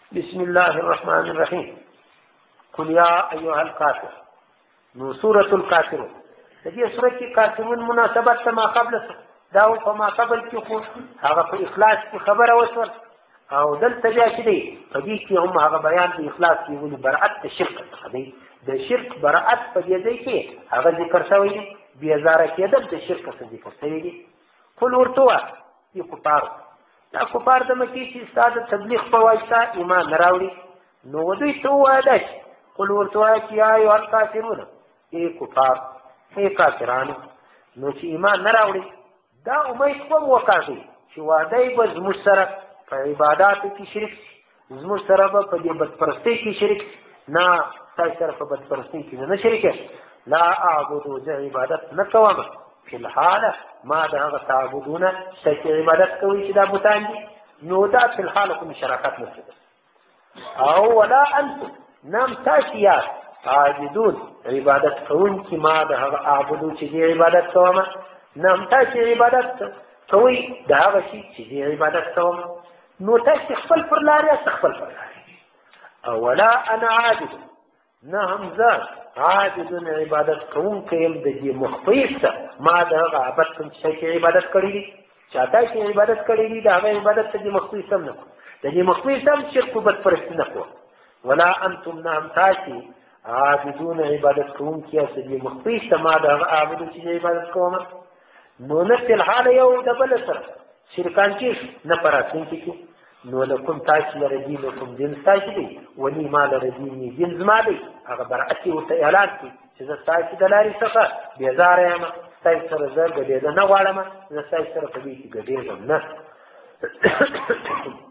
بسم الله الرحمن الرحيم. قل يا أيها الكافر. نو سورة الكافرون. دې سورة کې کافرون مناسبت ته ما قبل دا په ما قبل کې خو هغه په اخلاص کې خبره وشول او دلته بیا چې دی په دې کې هم هغه بیان د اخلاص کې ولې برأت د شرک څخه دی د شرک برأت په دې ځای کې هغه ذکر شوی دی بېزاره کېدل د شرک څخه ذکر شوی دی. قل ورته ووایه دې کفارو دا کفار د مکې چې ستا د تبلیغ په واسطه ایمان نه راوړي نو دوی ته ووایه دا چې قل ورته ووایه چې یا ایها الکافرون ای کفار ای کافرانو نو چې ایمان نه راوړي دا امید کوم وکړي چې وعده به زموږ سره په عباداتو کې شریک شي زموږ سره به په دې بدپرستۍ کې شریک شي نه تاسو سره په بدپرستۍ کې نه شریک لا اعبدو زه عبادت نه کوم فی الحال ما د هغه تعبدونه چې عبادت کوي چې دا بوتان دي نو دا فی الحال کوم شراکت نه او ولا انتم نام تاسو یا عابدون عبادت کوون چې ما د هغه اعبدو چې عبادت کوم نام تاسو عبادت کوي دا هغه شي چې عبادت کوم نو تاسو خپل پر لارې خپل پر لارې او ولا انا عابد نه هم زه عابد عبادت کوم کيم د دې مخفیس ما د هغه عبادت کوم چې عبادت کړی دي چاته چې عبادت کړی دي دا هغه عبادت ته مخفیس هم نه کوم د دې مخفیس هم شرک او بدپرستی نه کوم ولا انتم نام تاسو عابدون عبادت کوم چې دې مخفیس ما د هغه عابد چې عبادت کوم نو نه فی الحال یو د بل سره شرکان کې نه پراتین کې نو لکم تاسو لره دین لکم دین تاسو دی ونی ما لره دین زما دی هغه برأتي ورته اعلان کړي چې زه تاسو د لارې څخه بیزاره یم تاسو سره زه ګډېدل نه غواړم زه تاسو سره په دې کې ګډېږم نه